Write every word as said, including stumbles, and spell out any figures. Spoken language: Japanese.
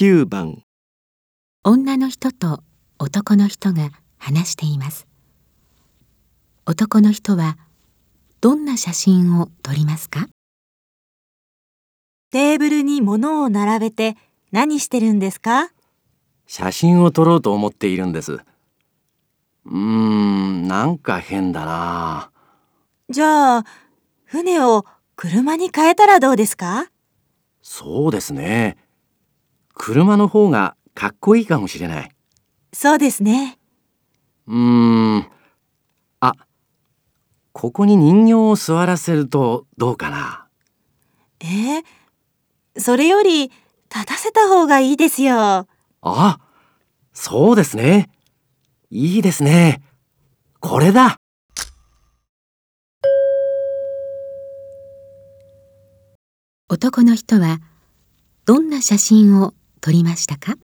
きゅうばん。 女の人と男の人が話しています。男の人はどんな写真を撮りますか？ テーブルに物を並べて何してるんですか？ 写真を撮ろうと思っているんです。うーん、なんか変だな。 じゃあ、船を車に変えたらどうですか？ そうですね。車の方がかっこいいかもしれない。 そうですね。 うーん。あ、ここに人形を座らせるとどうかな。 えー、それより立たせた方がいいですよ。 あ、そうですね。いいですね。これだ。 男の人はどんな写真を撮りましたか？